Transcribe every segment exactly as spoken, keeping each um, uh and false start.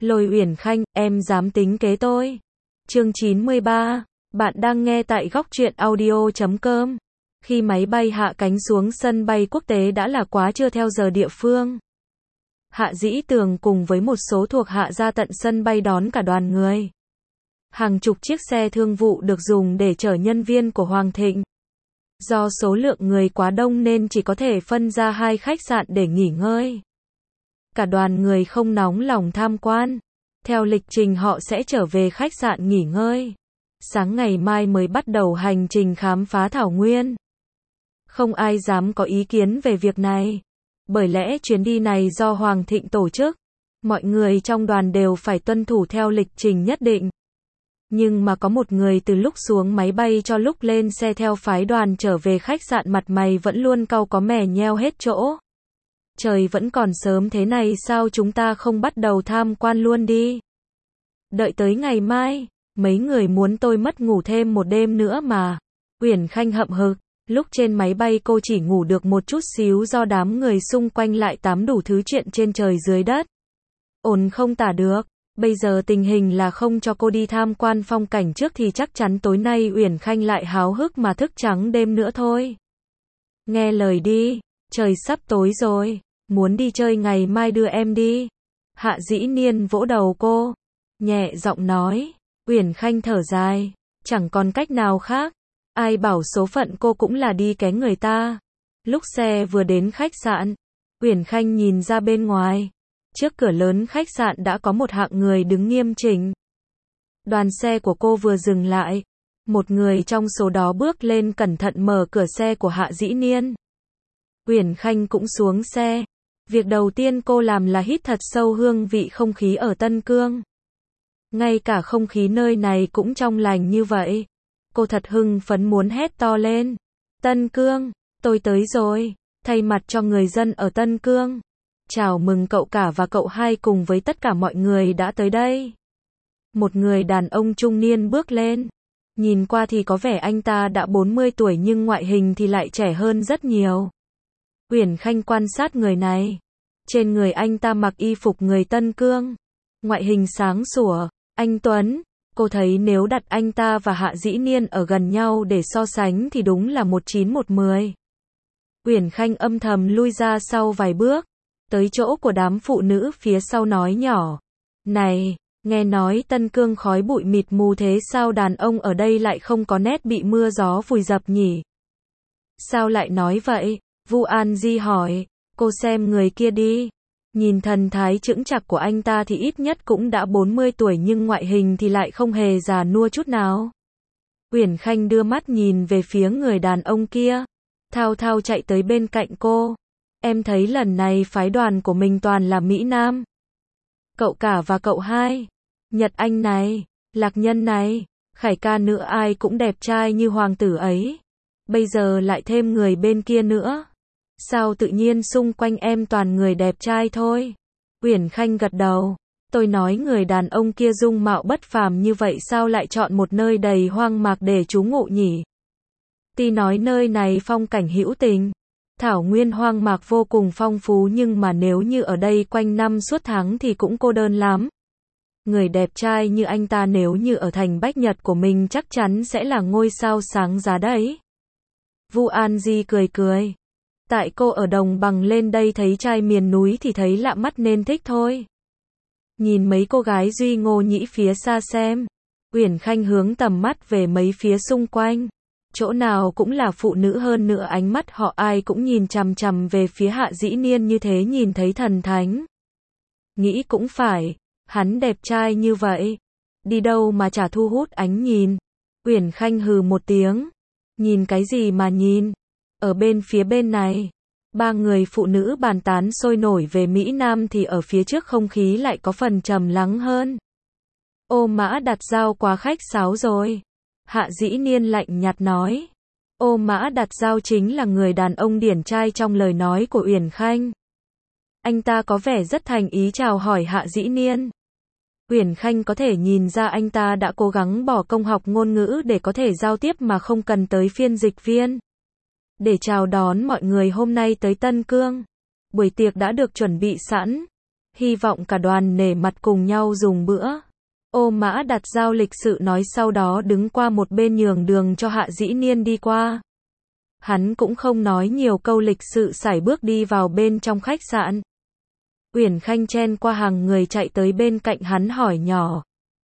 Lôi Uyển Khanh, em dám tính kế tôi. Chương chín mươi ba. Bạn đang nghe tại góc truyện audio chấm com. Khi máy bay hạ cánh xuống sân bay quốc tế đã là quá trưa theo giờ địa phương. Hạ Dĩ Tường cùng với một số thuộc hạ ra tận sân bay đón cả đoàn người. Hàng chục chiếc xe thương vụ được dùng để chở nhân viên của Hoàng Thịnh. Do số lượng người quá đông nên chỉ có thể phân ra hai khách sạn để nghỉ ngơi. Cả đoàn người không nóng lòng tham quan. Theo lịch trình họ sẽ trở về khách sạn nghỉ ngơi. Sáng ngày mai mới bắt đầu hành trình khám phá thảo nguyên. Không ai dám có ý kiến về việc này. Bởi lẽ chuyến đi này do Hoàng Thịnh tổ chức. Mọi người trong đoàn đều phải tuân thủ theo lịch trình nhất định. Nhưng mà có một người từ lúc xuống máy bay cho lúc lên xe theo phái đoàn trở về khách sạn mặt mày vẫn luôn cau có mè nheo hết chỗ. Trời vẫn còn sớm thế này sao chúng ta không bắt đầu tham quan luôn đi? Đợi tới ngày mai, mấy người muốn tôi mất ngủ thêm một đêm nữa mà. Uyển Khanh hậm hực, lúc trên máy bay cô chỉ ngủ được một chút xíu do đám người xung quanh lại tám đủ thứ chuyện trên trời dưới đất. Ổn không tả được, bây giờ tình hình là không cho cô đi tham quan phong cảnh trước thì chắc chắn tối nay Uyển Khanh lại háo hức mà thức trắng đêm nữa thôi. Nghe lời đi, trời sắp tối rồi, muốn đi chơi ngày mai đưa em đi. Hạ Dĩ Niên vỗ đầu cô, nhẹ giọng nói. Uyển Khanh thở dài, chẳng còn cách nào khác. Ai bảo số phận cô cũng là đi ké người ta. Lúc xe vừa đến khách sạn, Uyển Khanh nhìn ra bên ngoài. Trước cửa lớn khách sạn đã có một hạng người đứng nghiêm chỉnh. Đoàn xe của cô vừa dừng lại. Một người trong số đó bước lên cẩn thận mở cửa xe của Hạ Dĩ Niên. Uyển Khanh cũng xuống xe. Việc đầu tiên cô làm là hít thật sâu hương vị không khí ở Tân Cương. Ngay cả không khí nơi này cũng trong lành như vậy. Cô thật hưng phấn muốn hét to lên. Tân Cương, tôi tới rồi. Thay mặt cho người dân ở Tân Cương. Chào mừng cậu cả và cậu hai cùng với tất cả mọi người đã tới đây. Một người đàn ông trung niên bước lên. Nhìn qua thì có vẻ anh ta đã bốn mươi tuổi nhưng ngoại hình thì lại trẻ hơn rất nhiều. Uyển Khanh quan sát người này. Trên người anh ta mặc y phục người Tân Cương. Ngoại hình sáng sủa, anh tuấn. Cô thấy nếu đặt anh ta và Hạ Dĩ Niên ở gần nhau để so sánh thì đúng là một chín một mười. Uyển Khanh âm thầm lui ra sau vài bước. Tới chỗ của đám phụ nữ phía sau nói nhỏ. Này, nghe nói Tân Cương khói bụi mịt mù thế sao đàn ông ở đây lại không có nét bị mưa gió vùi dập nhỉ? Sao lại nói vậy? Vu An Di hỏi. Cô xem người kia đi. Nhìn thần thái chững chạc của anh ta thì ít nhất cũng đã bốn mươi tuổi nhưng ngoại hình thì lại không hề già nua chút nào. Uyển Khanh đưa mắt nhìn về phía người đàn ông kia. Thao thao chạy tới bên cạnh cô. Em thấy lần này phái đoàn của mình toàn là Mỹ Nam. Cậu cả và cậu hai. Nhật Anh này, Lạc Nhân này, Khải ca nữa ai cũng đẹp trai như hoàng tử ấy. Bây giờ lại thêm người bên kia nữa. Sao tự nhiên xung quanh em toàn người đẹp trai thôi? Uyển Khanh gật đầu. Tôi nói người đàn ông kia dung mạo bất phàm như vậy sao lại chọn một nơi đầy hoang mạc để trú ngụ nhỉ? Tuy nói nơi này phong cảnh hữu tình, thảo nguyên hoang mạc vô cùng phong phú nhưng mà nếu như ở đây quanh năm suốt tháng thì cũng cô đơn lắm. Người đẹp trai như anh ta nếu như ở thành Bách Nhật của mình chắc chắn sẽ là ngôi sao sáng giá đấy. Vu An Di cười cười. Tại cô ở đồng bằng lên đây thấy trai miền núi thì thấy lạ mắt nên thích thôi. Nhìn mấy cô gái Duy Ngô Nhĩ phía xa xem. Uyển Khanh hướng tầm mắt về mấy phía xung quanh. Chỗ nào cũng là phụ nữ hơn nữa ánh mắt họ ai cũng nhìn chằm chằm về phía Hạ Dĩ Niên như thế nhìn thấy thần thánh. Nghĩ cũng phải, hắn đẹp trai như vậy. Đi đâu mà chả thu hút ánh nhìn. Uyển Khanh hừ một tiếng. Nhìn cái gì mà nhìn. Ở bên phía bên này, ba người phụ nữ bàn tán sôi nổi về Mỹ Nam thì ở phía trước không khí lại có phần trầm lắng hơn. Ô Mã Đặt Dao quá khách sáo rồi. Hạ Dĩ Niên lạnh nhạt nói. Ô Mã Đặt Dao chính là người đàn ông điển trai trong lời nói của Uyển Khanh. Anh ta có vẻ rất thành ý chào hỏi Hạ Dĩ Niên. Uyển Khanh có thể nhìn ra anh ta đã cố gắng bỏ công học ngôn ngữ để có thể giao tiếp mà không cần tới phiên dịch viên. Để chào đón mọi người hôm nay tới Tân Cương. Buổi tiệc đã được chuẩn bị sẵn. hy vọng cả đoàn nể mặt cùng nhau dùng bữa. Ô Mã Đạt Dao lịch sự nói, sau đó đứng qua một bên nhường đường cho Hạ Dĩ Niên đi qua. Hắn cũng không nói nhiều, câu lịch sự sải bước đi vào bên trong khách sạn. Uyển Khanh chen qua hàng người chạy tới bên cạnh hắn hỏi nhỏ.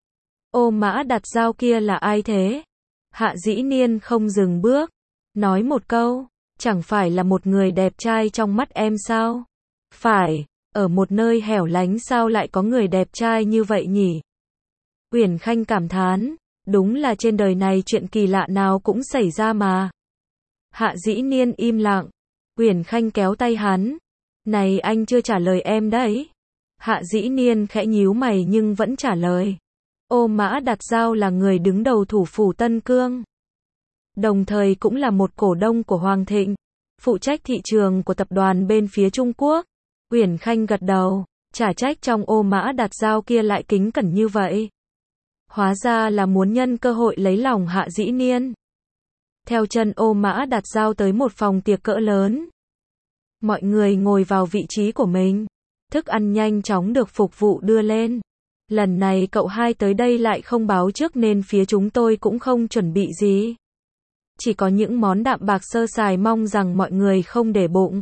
Ô Mã Đạt Dao kia là ai thế? Hạ Dĩ Niên không dừng bước, nói một câu, chẳng phải là một người đẹp trai trong mắt em sao? Phải, ở một nơi hẻo lánh sao lại có người đẹp trai như vậy nhỉ? Uyển Khanh cảm thán, đúng là trên đời này chuyện kỳ lạ nào cũng xảy ra mà. Hạ Dĩ Niên im lặng, Uyển Khanh kéo tay hắn, này anh chưa trả lời em đấy. Hạ Dĩ Niên khẽ nhíu mày nhưng vẫn trả lời. Ô Mã Đạt Dao là người đứng đầu thủ phủ Tân Cương, đồng thời cũng là một cổ đông của Hoàng Thịnh, phụ trách thị trường của tập đoàn bên phía Trung Quốc. Uyển Khanh gật đầu, chả trách trong Ô Mã Đạt Dao kia lại kính cẩn như vậy. Hóa ra là muốn nhân cơ hội lấy lòng Hạ Dĩ Niên. Theo chân Ô Mã Đạt Dao tới một phòng tiệc cỡ lớn. Mọi người ngồi vào vị trí của mình. Thức ăn nhanh chóng được phục vụ đưa lên. Lần này cậu hai tới đây lại không báo trước nên phía chúng tôi cũng không chuẩn bị gì. Chỉ có những món đạm bạc sơ sài, mong rằng mọi người không để bụng.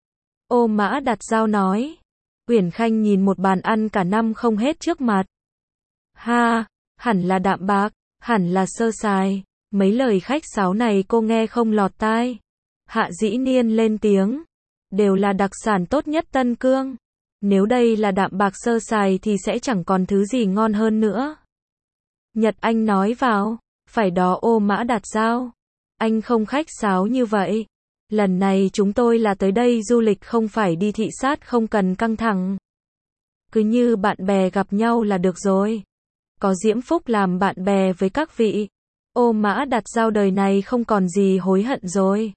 Ô Mã Đạt Dao nói. Uyển Khanh nhìn một bàn ăn cả năm không hết trước mặt. Ha, hẳn là đạm bạc, hẳn là sơ sài. Mấy lời khách sáo này cô nghe không lọt tai. Hạ Dĩ Niên lên tiếng. Đều là đặc sản tốt nhất Tân Cương. Nếu đây là đạm bạc sơ sài thì sẽ chẳng còn thứ gì ngon hơn nữa. Nhật Anh nói vào. Phải đó Ô Mã Đạt Dao. Anh không khách sáo như vậy. Lần này chúng tôi là tới đây du lịch không phải đi thị sát, không cần căng thẳng. Cứ như bạn bè gặp nhau là được rồi. Có diễm phúc làm bạn bè với các vị. Ô Mã Đạt Dao đời này không còn gì hối hận rồi.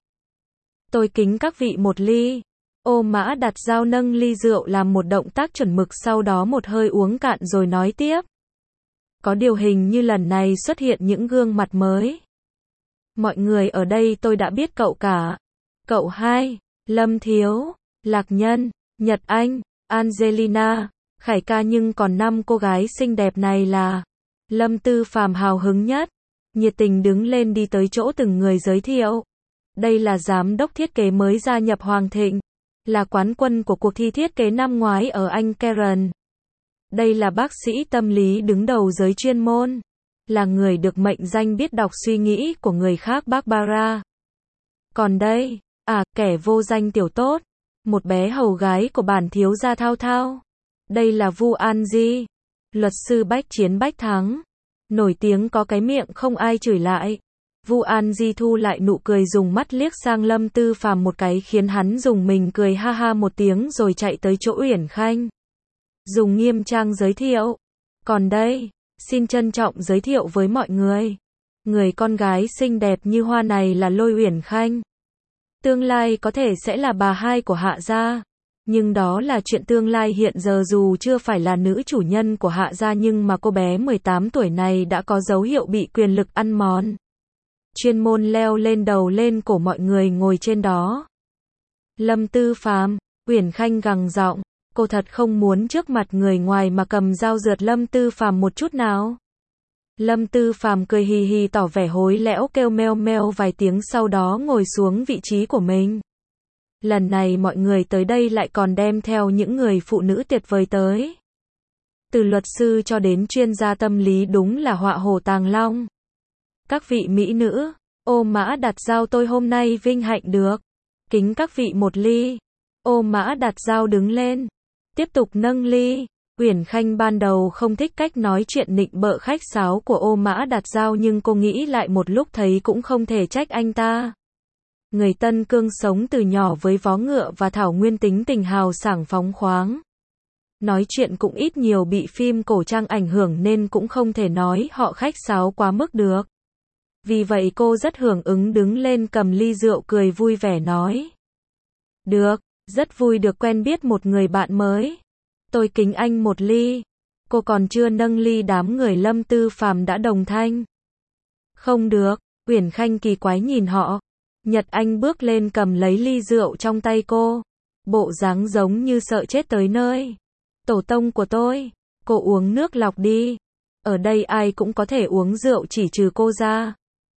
Tôi kính các vị một ly. Ô Mã Đạt Dao nâng ly rượu làm một động tác chuẩn mực, sau đó một hơi uống cạn rồi nói tiếp. Có điều hình như lần này xuất hiện những gương mặt mới. Mọi người ở đây tôi đã biết cậu cả. Cậu hai, Lâm Thiếu, Lạc Nhân, Nhật Anh, Angelina, Khải Ca, nhưng còn năm cô gái xinh đẹp này là. Lâm Tư Phàm hào hứng nhất, nhiệt tình đứng lên đi tới chỗ từng người giới thiệu. Đây là giám đốc thiết kế mới gia nhập Hoàng Thịnh, là quán quân của cuộc thi thiết kế năm ngoái ở Anh Karen. Đây là bác sĩ tâm lý đứng đầu giới chuyên môn, là người được mệnh danh biết đọc suy nghĩ của người khác, Barbara. Còn đây, à, kẻ vô danh tiểu tốt, một bé hầu gái của bản thiếu gia Thao Thao. Đây là Vu An Di, luật sư bách chiến bách thắng, nổi tiếng có cái miệng không ai chửi lại. Vu An Di thu lại nụ cười, dùng mắt liếc sang Lâm Tư Phàm một cái khiến hắn dùng mình cười ha ha một tiếng rồi chạy tới chỗ Uyển Khanh. Dùng nghiêm trang giới thiệu. Còn đây, xin trân trọng giới thiệu với mọi người. Người con gái xinh đẹp như hoa này là Lôi Uyển Khanh. Tương lai có thể sẽ là bà hai của Hạ gia. Nhưng đó là chuyện tương lai, hiện giờ dù chưa phải là nữ chủ nhân của Hạ gia nhưng mà cô bé mười tám tuổi này đã có dấu hiệu bị quyền lực ăn mòn. Chuyên môn leo lên đầu lên cổ mọi người ngồi trên đó. Lâm Tư Phàm, Uyển Khanh gằn giọng, cô thật không muốn trước mặt người ngoài mà cầm dao rượt Lâm Tư Phàm một chút nào. Lâm Tư Phàm cười hì hì tỏ vẻ hối lẽo, kêu meo meo vài tiếng sau đó ngồi xuống vị trí của mình. Lần này mọi người tới đây lại còn đem theo những người phụ nữ tuyệt vời tới. Từ luật sư cho đến chuyên gia tâm lý, đúng là họa hổ tàng long. Các vị mỹ nữ, Ô Mã Đạt Dao tôi hôm nay vinh hạnh được kính các vị một ly. Ô Mã Đạt Dao đứng lên, tiếp tục nâng ly. Uyển Khanh ban đầu không thích cách nói chuyện nịnh bợ khách sáo của Ô Mã Đạt Dao, nhưng cô nghĩ lại một lúc thấy cũng không thể trách anh ta. Người Tân Cương sống từ nhỏ với vó ngựa và thảo nguyên, tính tình hào sảng phóng khoáng. Nói chuyện cũng ít nhiều bị phim cổ trang ảnh hưởng nên cũng không thể nói họ khách sáo quá mức được. Vì vậy cô rất hưởng ứng đứng lên cầm ly rượu cười vui vẻ nói. Được, rất vui được quen biết một người bạn mới. Tôi kính anh một ly. Cô còn chưa nâng ly, đám người Lâm Tư Phàm đã đồng thanh. Không được, Uyển Khanh kỳ quái nhìn họ. Nhật Anh bước lên cầm lấy ly rượu trong tay cô. Bộ dáng giống như sợ chết tới nơi. Tổ tông của tôi, cô uống nước lọc đi. Ở đây ai cũng có thể uống rượu chỉ trừ cô ra.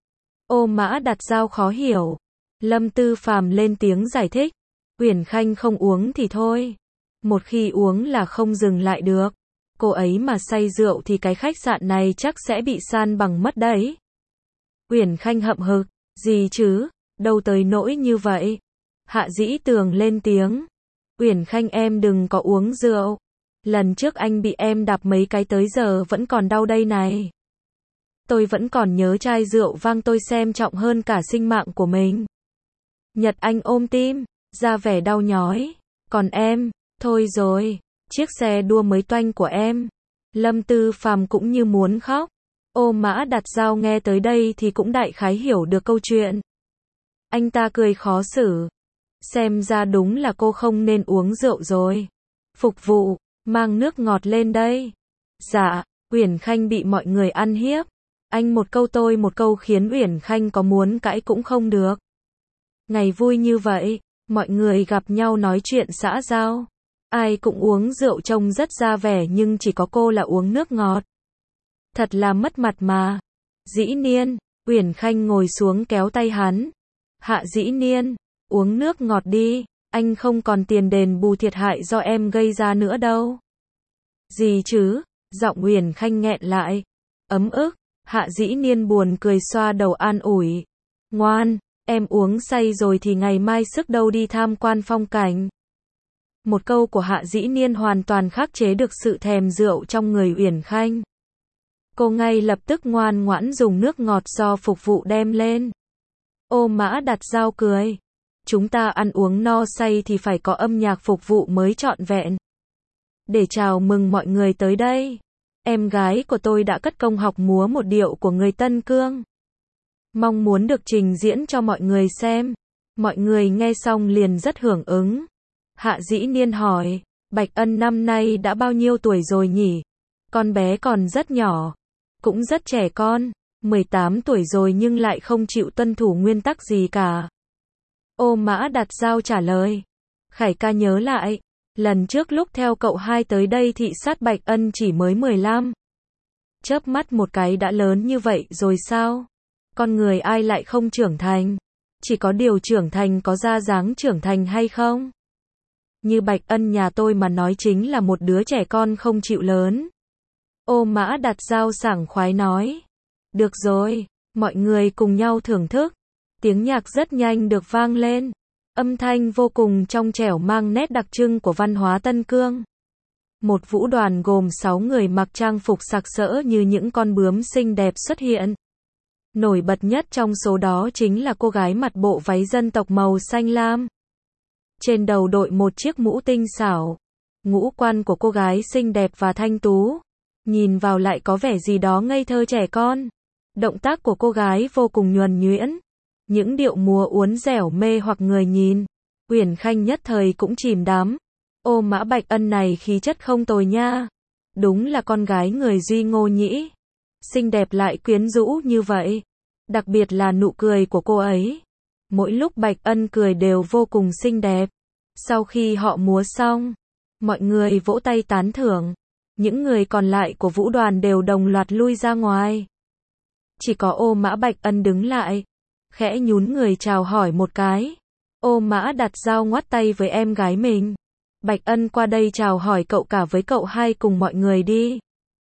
Ô Mã Đặt Dao khó hiểu. Lâm Tư Phàm lên tiếng giải thích. Uyển Khanh không uống thì thôi. Một khi uống là không dừng lại được. Cô ấy mà say rượu thì cái khách sạn này chắc sẽ bị san bằng mất đấy. Uyển Khanh hậm hực. Gì chứ, đâu tới nỗi như vậy. Hạ Dĩ Tường lên tiếng. Uyển Khanh em đừng có uống rượu. Lần trước anh bị em đạp mấy cái tới giờ vẫn còn đau đây này. Tôi vẫn còn nhớ chai rượu vang tôi xem trọng hơn cả sinh mạng của mình. Nhật Anh ôm tim, ra vẻ đau nhói. Còn em, thôi rồi, chiếc xe đua mới toanh của em. Lâm Tư Phàm cũng như muốn khóc. Ô Mã Đặt Dao nghe tới đây thì cũng đại khái hiểu được câu chuyện. Anh ta cười khó xử. Xem ra đúng là cô không nên uống rượu rồi. Phục vụ, mang nước ngọt lên đây. Dạ, Uyển Khanh bị mọi người ăn hiếp. Anh một câu tôi một câu khiến Uyển Khanh có muốn cãi cũng không được. Ngày vui như vậy, mọi người gặp nhau nói chuyện xã giao. Ai cũng uống rượu trông rất ra vẻ nhưng chỉ có cô là uống nước ngọt. Thật là mất mặt mà. Dĩ Niên, Uyển Khanh ngồi xuống kéo tay hắn. Hạ Dĩ Niên, uống nước ngọt đi, anh không còn tiền đền bù thiệt hại do em gây ra nữa đâu. Gì chứ? Giọng Uyển Khanh nghẹn lại. Ấm ức. Hạ Dĩ Niên buồn cười xoa đầu an ủi. Ngoan, em uống say rồi thì ngày mai sức đâu đi tham quan phong cảnh. Một câu của Hạ Dĩ Niên hoàn toàn khắc chế được sự thèm rượu trong người Uyển Khanh. Cô ngay lập tức ngoan ngoãn dùng nước ngọt do phục vụ đem lên. Ô Mã Đặt Dao cười. Chúng ta ăn uống no say thì phải có âm nhạc phục vụ mới trọn vẹn. Để chào mừng mọi người tới đây. Em gái của tôi đã cất công học múa một điệu của người Tân Cương. Mong muốn được trình diễn cho mọi người xem. Mọi người nghe xong liền rất hưởng ứng. Hạ Dĩ Niên hỏi, Bạch Ân năm nay đã bao nhiêu tuổi rồi nhỉ? Con bé còn rất nhỏ. Cũng rất trẻ con. mười tám tuổi rồi nhưng lại không chịu tuân thủ nguyên tắc gì cả. Ô Mã Đặt Dao trả lời. Khải ca nhớ lại. Lần trước lúc theo cậu hai tới đây thị sát Bạch Ân chỉ mới mười lăm. Chớp mắt một cái đã lớn như vậy rồi sao? Con người ai lại không trưởng thành? Chỉ có điều trưởng thành có ra dáng trưởng thành hay không? Như Bạch Ân nhà tôi mà nói chính là một đứa trẻ con không chịu lớn. Ô Mã Đặt Dao sảng khoái nói. Được rồi, mọi người cùng nhau thưởng thức. Tiếng nhạc rất nhanh được vang lên. Âm thanh vô cùng trong trẻo mang nét đặc trưng của văn hóa Tân Cương. Một vũ đoàn gồm sáu người mặc trang phục sặc sỡ như những con bướm xinh đẹp xuất hiện. Nổi bật nhất trong số đó chính là cô gái mặc bộ váy dân tộc màu xanh lam. Trên đầu đội một chiếc mũ tinh xảo. Ngũ quan của cô gái xinh đẹp và thanh tú. Nhìn vào lại có vẻ gì đó ngây thơ trẻ con. Động tác của cô gái vô cùng nhuần nhuyễn. Những điệu múa uốn dẻo mê hoặc người nhìn. Uyển Khanh nhất thời cũng chìm đắm. Ô Mã Bạch Ân này khí chất không tồi nha. Đúng là con gái người Duy Ngô nhỉ. Xinh đẹp lại quyến rũ như vậy. Đặc biệt là nụ cười của cô ấy. Mỗi lúc Bạch Ân cười đều vô cùng xinh đẹp. Sau khi họ múa xong, mọi người vỗ tay tán thưởng. Những người còn lại của vũ đoàn đều đồng loạt lui ra ngoài. Chỉ có Ô Mã Bạch Ân đứng lại. Khẽ nhún người chào hỏi một cái. Ô Mã Đặt Dao ngoắt tay với em gái mình. Bạch Ân qua đây chào hỏi cậu cả với cậu hai cùng mọi người đi.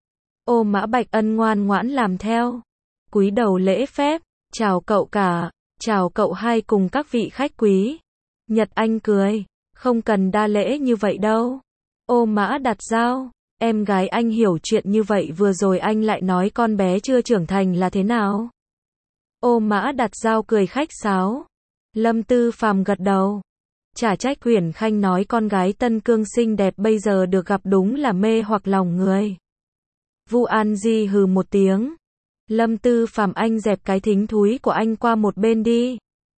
Ô Mã Bạch Ân ngoan ngoãn làm theo. Cúi đầu lễ phép. Chào cậu cả. Chào cậu hai cùng các vị khách quý. Nhật Anh cười. Không cần đa lễ như vậy đâu. Ô Mã Đặt Dao. Em gái anh hiểu chuyện như vậy vừa rồi anh lại nói con bé chưa trưởng thành là thế nào? Ô Mã Đặt Dao cười khách sáo. Lâm Tư Phàm gật đầu. Chả trách Uyển Khanh nói con gái Tân Cương xinh đẹp bây giờ được gặp đúng là mê hoặc lòng người. Vu An Di hừ một tiếng. Lâm Tư Phàm anh dẹp cái thính thúi của anh qua một bên đi.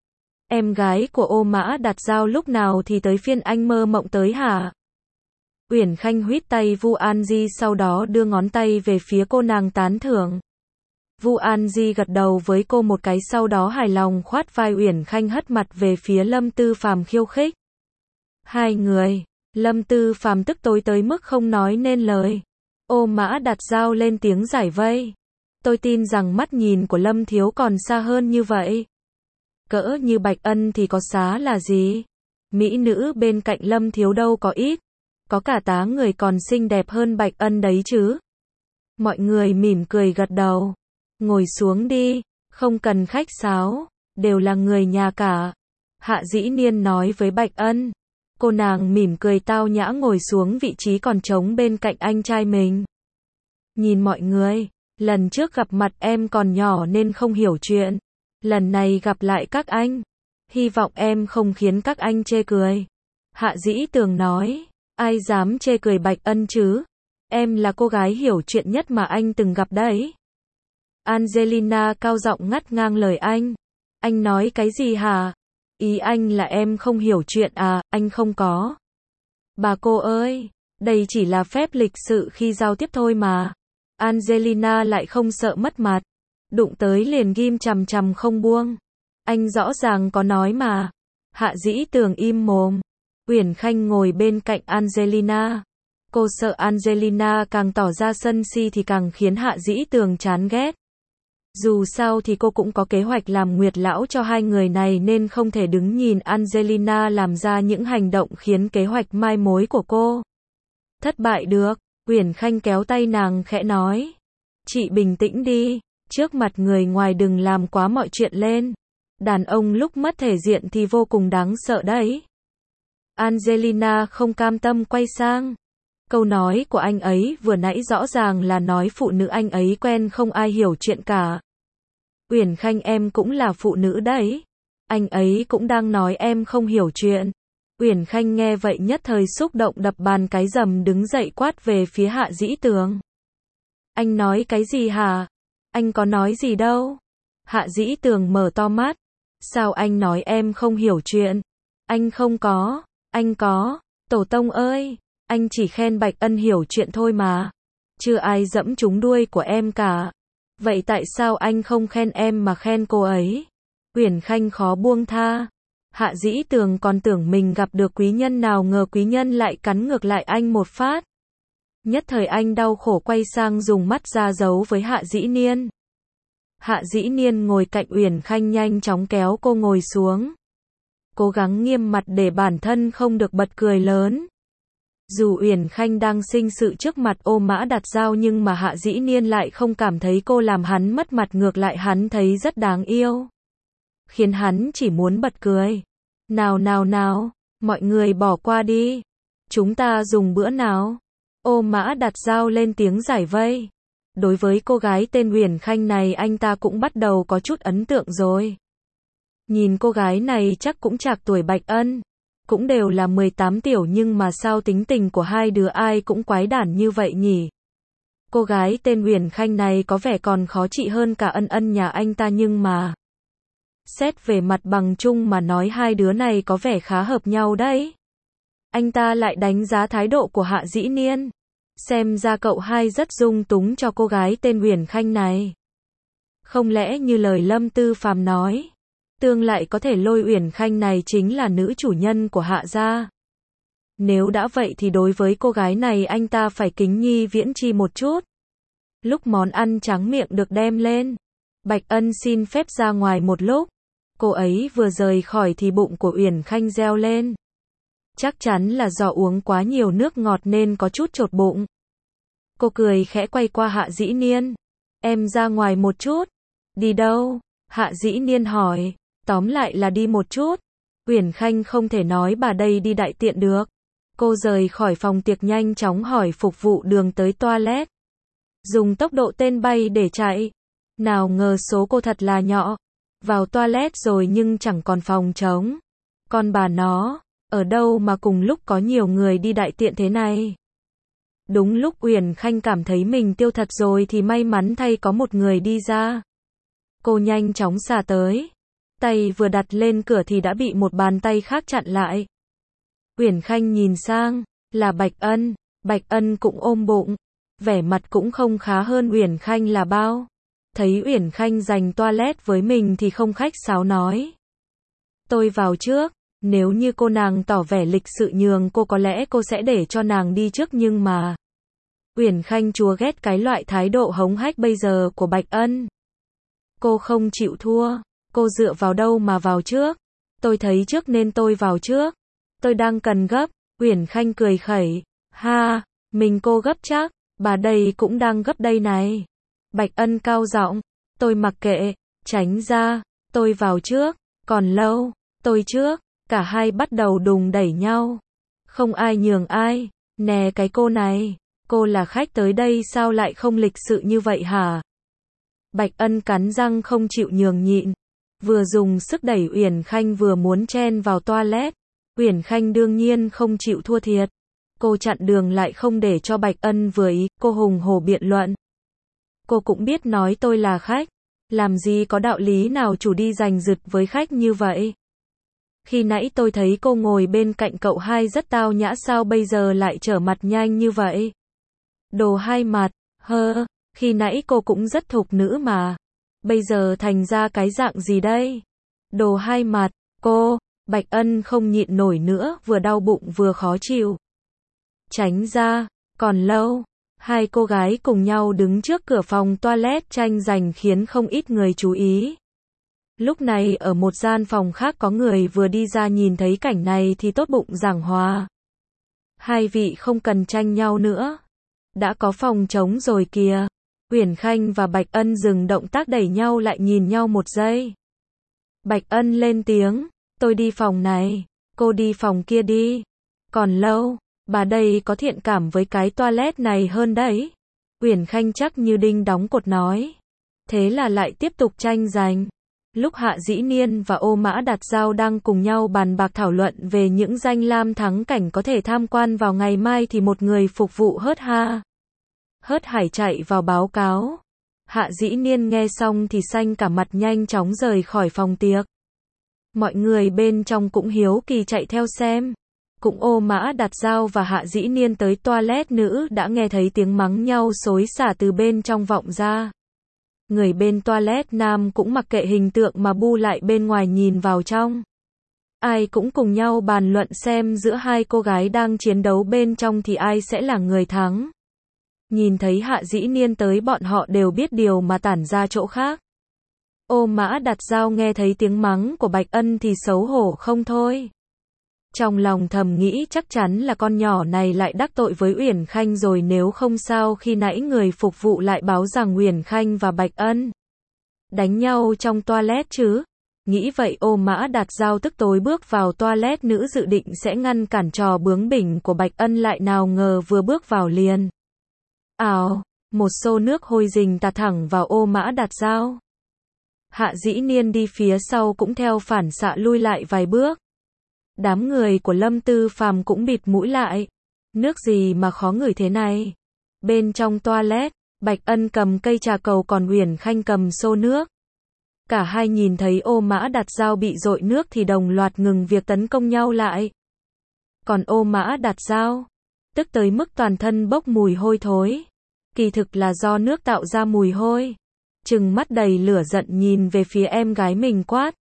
Em gái của Ô Mã Đặt Dao lúc nào thì tới phiên anh mơ mộng tới hả? Uyển Khanh huýt tay Vu An Di sau đó đưa ngón tay về phía cô nàng tán thưởng. Vu An Di gật đầu với cô một cái sau đó hài lòng khoát vai Uyển Khanh hất mặt về phía Lâm Tư Phàm khiêu khích. Hai người, Lâm Tư Phàm tức tối tới mức không nói nên lời. Ô Mã Đạt Dao lên tiếng giải vây. Tôi tin rằng mắt nhìn của Lâm Thiếu còn xa hơn như vậy. Cỡ như Bạch Ân thì có xá là gì? Mỹ nữ bên cạnh Lâm Thiếu đâu có ít. Có cả tá người còn xinh đẹp hơn Bạch Ân đấy chứ. Mọi người mỉm cười gật đầu. Ngồi xuống đi, không cần khách sáo, đều là người nhà cả. Hạ Dĩ Niên nói với Bạch Ân. Cô nàng mỉm cười tao nhã ngồi xuống vị trí còn trống bên cạnh anh trai mình. Nhìn mọi người, lần trước gặp mặt em còn nhỏ nên không hiểu chuyện. Lần này gặp lại các anh, hy vọng em không khiến các anh chê cười. Hạ Dĩ Tường nói, ai dám chê cười Bạch Ân chứ? Em là cô gái hiểu chuyện nhất mà anh từng gặp đấy. Angelina cao giọng ngắt ngang lời anh. Anh nói cái gì hả? Ý anh là em không hiểu chuyện à, anh không có. Bà cô ơi, đây chỉ là phép lịch sự khi giao tiếp thôi mà. Angelina lại không sợ mất mặt. Đụng tới liền ghim chằm chằm không buông. Anh rõ ràng có nói mà. Hạ Dĩ Tường im mồm. Uyển Khanh ngồi bên cạnh Angelina. Cô sợ Angelina càng tỏ ra sân si thì càng khiến Hạ Dĩ Tường chán ghét. Dù sao thì cô cũng có kế hoạch làm nguyệt lão cho hai người này nên không thể đứng nhìn Angelina làm ra những hành động khiến kế hoạch mai mối của cô thất bại được. Uyển Khanh kéo tay nàng khẽ nói. Chị bình tĩnh đi, trước mặt người ngoài đừng làm quá mọi chuyện lên. Đàn ông lúc mất thể diện thì vô cùng đáng sợ đấy. Angelina không cam tâm quay sang. Câu nói của anh ấy vừa nãy rõ ràng là nói phụ nữ anh ấy quen không ai hiểu chuyện cả. Uyển Khanh em cũng là phụ nữ đấy. Anh ấy cũng đang nói em không hiểu chuyện. Uyển Khanh nghe vậy nhất thời xúc động đập bàn cái rầm đứng dậy quát về phía Hạ Dĩ Tường. Anh nói cái gì hả? Anh có nói gì đâu. Hạ Dĩ Tường mở to mắt. Sao anh nói em không hiểu chuyện? Anh không có, anh có. Tổ tông ơi, anh chỉ khen Bạch Ân hiểu chuyện thôi mà. Chưa ai dẫm trúng đuôi của em cả. Vậy tại sao anh không khen em mà khen cô ấy? Uyển Khanh khó buông tha. Hạ Dĩ Tường còn tưởng mình gặp được quý nhân nào ngờ quý nhân lại cắn ngược lại anh một phát. Nhất thời anh đau khổ quay sang dùng mắt ra giấu với Hạ Dĩ Niên. Hạ Dĩ Niên ngồi cạnh Uyển Khanh nhanh chóng kéo cô ngồi xuống. Cố gắng nghiêm mặt để bản thân không được bật cười lớn. Dù Uyển Khanh đang sinh sự trước mặt Ô Mã Đạt Dao nhưng mà Hạ Dĩ Niên lại không cảm thấy cô làm hắn mất mặt, ngược lại hắn thấy rất đáng yêu. Khiến hắn chỉ muốn bật cười. Nào nào nào, mọi người bỏ qua đi. Chúng ta dùng bữa nào? Ô Mã Đạt Dao lên tiếng giải vây. Đối với cô gái tên Uyển Khanh này anh ta cũng bắt đầu có chút ấn tượng rồi. Nhìn cô gái này chắc cũng trạc tuổi Bạch Ân. Cũng đều là mười tám tiểu nhưng mà sao tính tình của hai đứa ai cũng quái đản như vậy nhỉ? Cô gái tên Uyển Khanh này có vẻ còn khó trị hơn cả Ân Ân nhà anh ta nhưng mà xét về mặt bằng chung mà nói hai đứa này có vẻ khá hợp nhau đấy. Anh ta lại đánh giá thái độ của Hạ Dĩ Niên. Xem ra cậu hai rất dung túng cho cô gái tên Uyển Khanh này. Không lẽ như lời Lâm Tư Phàm nói, tương lại có thể lôi Uyển Khanh này chính là nữ chủ nhân của Hạ gia. Nếu đã vậy thì đối với cô gái này anh ta phải kính nhi viễn chi một chút. Lúc món ăn tráng miệng được đem lên, Bạch Ân xin phép ra ngoài một lúc. Cô ấy vừa rời khỏi thì bụng của Uyển Khanh reo lên. Chắc chắn là do uống quá nhiều nước ngọt nên có chút chột bụng. Cô cười khẽ quay qua Hạ Dĩ Niên. Em ra ngoài một chút. Đi đâu? Hạ Dĩ Niên hỏi. Tóm lại là đi một chút. Uyển Khanh không thể nói bà đây đi đại tiện được. Cô rời khỏi phòng tiệc nhanh chóng hỏi phục vụ đường tới toilet. Dùng tốc độ tên bay để chạy. Nào ngờ số cô thật là nhỏ. Vào toilet rồi nhưng chẳng còn phòng trống. Con bà nó, ở đâu mà cùng lúc có nhiều người đi đại tiện thế này? Đúng lúc Uyển Khanh cảm thấy mình tiêu thật rồi thì may mắn thay có một người đi ra. Cô nhanh chóng xả tới. Tay vừa đặt lên cửa thì đã bị một bàn tay khác chặn lại. Uyển Khanh nhìn sang, là Bạch Ân. Bạch Ân cũng ôm bụng. Vẻ mặt cũng không khá hơn Uyển Khanh là bao. Thấy Uyển Khanh dành toilet với mình thì không khách sáo nói. Tôi vào trước. Nếu như cô nàng tỏ vẻ lịch sự nhường cô có lẽ cô sẽ để cho nàng đi trước nhưng mà Uyển Khanh chúa ghét cái loại thái độ hống hách bây giờ của Bạch Ân. Cô không chịu thua, cô dựa vào đâu mà vào trước? Tôi thấy trước nên tôi vào trước. Tôi đang cần gấp. Uyển Khanh cười khẩy, ha, mình cô gấp chắc, bà đây cũng đang gấp đây này. Bạch Ân cao giọng, tôi mặc kệ, tránh ra, tôi vào trước, còn lâu, tôi trước, cả hai bắt đầu đùng đẩy nhau. Không ai nhường ai, nè cái cô này, cô là khách tới đây sao lại không lịch sự như vậy hả? Bạch Ân cắn răng không chịu nhường nhịn, vừa dùng sức đẩy Uyển Khanh vừa muốn chen vào toilet. Uyển Khanh đương nhiên không chịu thua thiệt. Cô chặn đường lại không để cho Bạch Ân vừa ý, cô hùng hổ biện luận. Cô cũng biết nói tôi là khách, làm gì có đạo lý nào chủ đi giành giật với khách như vậy. Khi nãy tôi thấy cô ngồi bên cạnh cậu hai rất tao nhã sao bây giờ lại trở mặt nhanh như vậy. Đồ hai mặt, hơ, khi nãy cô cũng rất thục nữ mà. Bây giờ thành ra cái dạng gì đây? Đồ hai mặt, cô, Bạch Ân không nhịn nổi nữa, vừa đau bụng vừa khó chịu. Tránh ra, còn lâu. Hai cô gái cùng nhau đứng trước cửa phòng toilet tranh giành khiến không ít người chú ý. Lúc này ở một gian phòng khác có người vừa đi ra nhìn thấy cảnh này thì tốt bụng giảng hòa. Hai vị không cần tranh nhau nữa. Đã có phòng trống rồi kìa. Uyển Khanh và Bạch Ân dừng động tác đẩy nhau lại nhìn nhau một giây. Bạch Ân lên tiếng, tôi đi phòng này, cô đi phòng kia đi. Còn lâu, bà đây có thiện cảm với cái toilet này hơn đấy. Uyển Khanh chắc như đinh đóng cột nói. Thế là lại tiếp tục tranh giành. Lúc Hạ Dĩ Niên và Ô Mã Đạt Giao đang cùng nhau bàn bạc thảo luận về những danh lam thắng cảnh có thể tham quan vào ngày mai thì một người phục vụ hớt ha hớt hải chạy vào báo cáo. Hạ Dĩ Niên nghe xong thì xanh cả mặt nhanh chóng rời khỏi phòng tiệc. Mọi người bên trong cũng hiếu kỳ chạy theo xem. Cũng Ô Mã Đạt Giao và Hạ Dĩ Niên tới toilet nữ đã nghe thấy tiếng mắng nhau xối xả từ bên trong vọng ra. Người bên toilet nam cũng mặc kệ hình tượng mà bu lại bên ngoài nhìn vào trong. Ai cũng cùng nhau bàn luận xem giữa hai cô gái đang chiến đấu bên trong thì ai sẽ là người thắng. Nhìn thấy Hạ Dĩ Niên tới bọn họ đều biết điều mà tản ra chỗ khác. Ô Mã Đạt Giao nghe thấy tiếng mắng của Bạch Ân thì xấu hổ không thôi. Trong lòng thầm nghĩ chắc chắn là con nhỏ này lại đắc tội với Uyển Khanh rồi, nếu không sao khi nãy người phục vụ lại báo rằng Uyển Khanh và Bạch Ân đánh nhau trong toilet chứ. Nghĩ vậy Ô Mã Đạt Giao tức tối bước vào toilet nữ dự định sẽ ngăn cản trò bướng bỉnh của Bạch Ân, lại nào ngờ vừa bước vào liền. Ào, một xô nước hôi rình tạt thẳng vào Ô Mã Đạt Giao. Hạ Dĩ Niên đi phía sau cũng theo phản xạ lui lại vài bước. Đám người của Lâm Tư Phàm cũng bịt mũi lại. Nước gì mà khó ngửi thế này? Bên trong toilet, Bạch Ân cầm cây trà cầu còn Uyển Khanh cầm xô nước. Cả hai nhìn thấy Ô Mã Đạt Giao bị dội nước thì đồng loạt ngừng việc tấn công nhau lại. Còn Ô Mã Đạt Giao, tức tới mức toàn thân bốc mùi hôi thối. Kỳ thực là do nước tạo ra mùi hôi. Trừng mắt đầy lửa giận nhìn về phía em gái mình quát.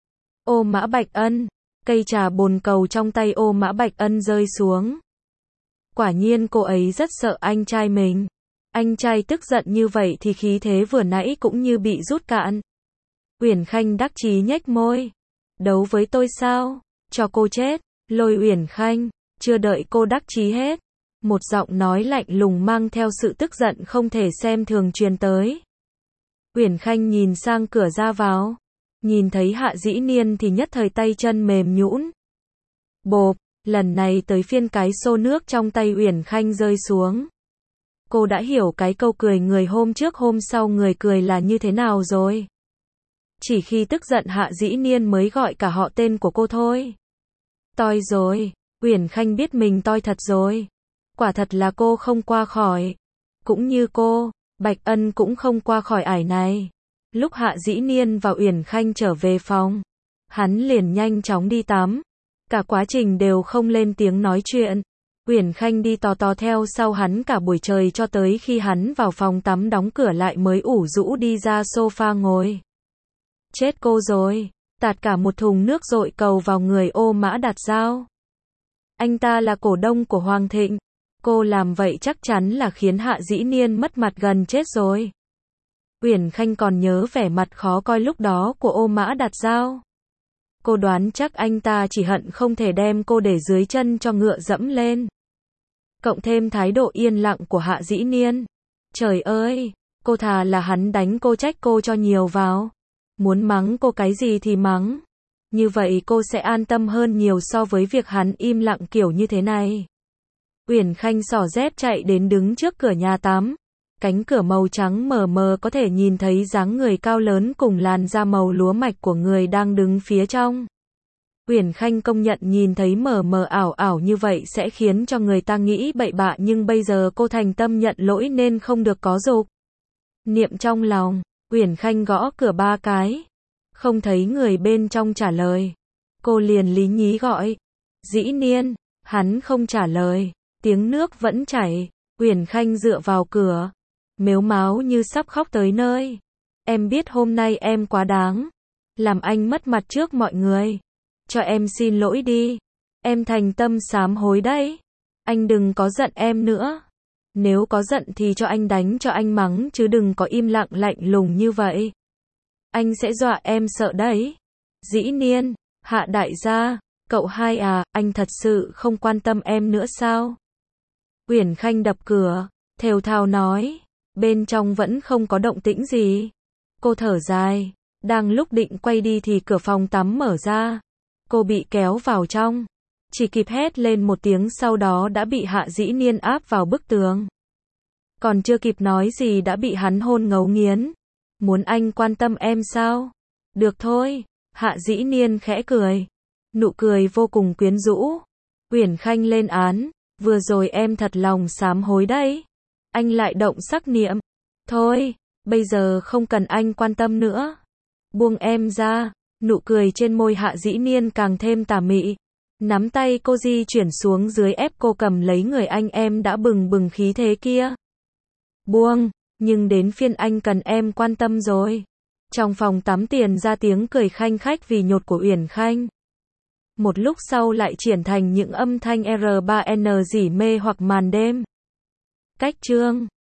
Ô Mã Bạch Ân. Cây trà bồn cầu trong tay Ô Mã Bạch Ân rơi xuống. Quả nhiên cô ấy rất sợ anh trai mình. Anh trai tức giận như vậy thì khí thế vừa nãy cũng như bị rút cạn. Uyển Khanh đắc chí nhếch môi. Đấu với tôi sao? Cho cô chết. Lôi Uyển Khanh. Chưa đợi cô đắc chí hết. Một giọng nói lạnh lùng mang theo sự tức giận không thể xem thường truyền tới. Uyển Khanh nhìn sang cửa ra vào. Nhìn thấy Hạ Dĩ Niên thì nhất thời tay chân mềm nhũn. Bộp, lần này tới phiên cái xô nước trong tay Uyển Khanh rơi xuống. Cô đã hiểu cái câu cười người hôm trước hôm sau người cười là như thế nào rồi. Chỉ khi tức giận Hạ Dĩ Niên mới gọi cả họ tên của cô thôi. Toi rồi, Uyển Khanh biết mình toi thật rồi. Quả thật là cô không qua khỏi. Cũng như cô, Bạch Ân cũng không qua khỏi ải này. Lúc Hạ Dĩ Niên và Uyển Khanh trở về phòng, hắn liền nhanh chóng đi tắm. Cả quá trình đều không lên tiếng nói chuyện. Uyển Khanh đi tò tò theo sau hắn cả buổi trời cho tới khi hắn vào phòng tắm đóng cửa lại mới ủ rũ đi ra sofa ngồi. Chết cô rồi. tạt cả một thùng nước dội cầu vào người Ô Mã Đạt Giao. Anh ta là cổ đông của Hoàng Thịnh. Cô làm vậy chắc chắn là khiến Hạ Dĩ Niên mất mặt gần chết rồi. Uyển Khanh còn nhớ vẻ mặt khó coi lúc đó của Ô Mã Đạt Giao. Cô đoán chắc anh ta chỉ hận không thể đem cô để dưới chân cho ngựa dẫm lên. Cộng thêm thái độ yên lặng của Hạ Dĩ Niên. Trời ơi, cô thà là hắn đánh cô trách cô cho nhiều vào. Muốn mắng cô cái gì thì mắng. Như vậy cô sẽ an tâm hơn nhiều so với việc hắn im lặng kiểu như thế này. Uyển Khanh xỏ dép chạy đến đứng trước cửa nhà tắm. Cánh cửa màu trắng mờ mờ có thể nhìn thấy dáng người cao lớn cùng làn da màu lúa mạch của người đang đứng phía trong. Uyển Khanh công nhận nhìn thấy mờ mờ ảo ảo như vậy sẽ khiến cho người ta nghĩ bậy bạ, nhưng bây giờ cô thành tâm nhận lỗi nên không được có dục niệm trong lòng. Uyển Khanh gõ cửa ba cái. Không thấy người bên trong trả lời. Cô liền lý nhí gọi. Dĩ Niên. Hắn không trả lời. Tiếng nước vẫn chảy. Uyển Khanh dựa vào cửa. Mếu máo như sắp khóc tới nơi. Em biết hôm nay em quá đáng. Làm anh mất mặt trước mọi người. Cho em xin lỗi đi. Em thành tâm sám hối đấy. Anh đừng có giận em nữa. Nếu có giận thì cho anh đánh cho anh mắng chứ đừng có im lặng lạnh lùng như vậy. Anh sẽ dọa em sợ đấy. Dĩ Niên. Hạ đại gia. Cậu hai à, anh thật sự không quan tâm em nữa sao? Uyển Khanh đập cửa. Thều thào nói. Bên trong vẫn không có động tĩnh gì. Cô thở dài. Đang lúc định quay đi thì cửa phòng tắm mở ra. Cô bị kéo vào trong. Chỉ kịp hét lên một tiếng sau đó đã bị Hạ Dĩ Niên áp vào bức tường. Còn chưa kịp nói gì đã bị hắn hôn ngấu nghiến. Muốn anh quan tâm em sao? Được thôi. Hạ Dĩ Niên khẽ cười. Nụ cười vô cùng quyến rũ. Uyển Khanh lên án. Vừa rồi em thật lòng sám hối đấy. Anh lại động sắc niệm. Thôi, bây giờ không cần anh quan tâm nữa. Buông em ra. Nụ cười trên môi Hạ Dĩ Niên càng thêm tà mị. Nắm tay cô di chuyển xuống dưới ép cô cầm lấy người anh em đã bừng bừng khí thế kia. Buông, nhưng đến phiên anh cần em quan tâm rồi. Trong phòng tắm tiền ra tiếng cười khanh khách vì nhột của Uyển Khanh. Một lúc sau lại chuyển thành những âm thanh R ba N dỉ mê hoặc màn đêm. Cách chương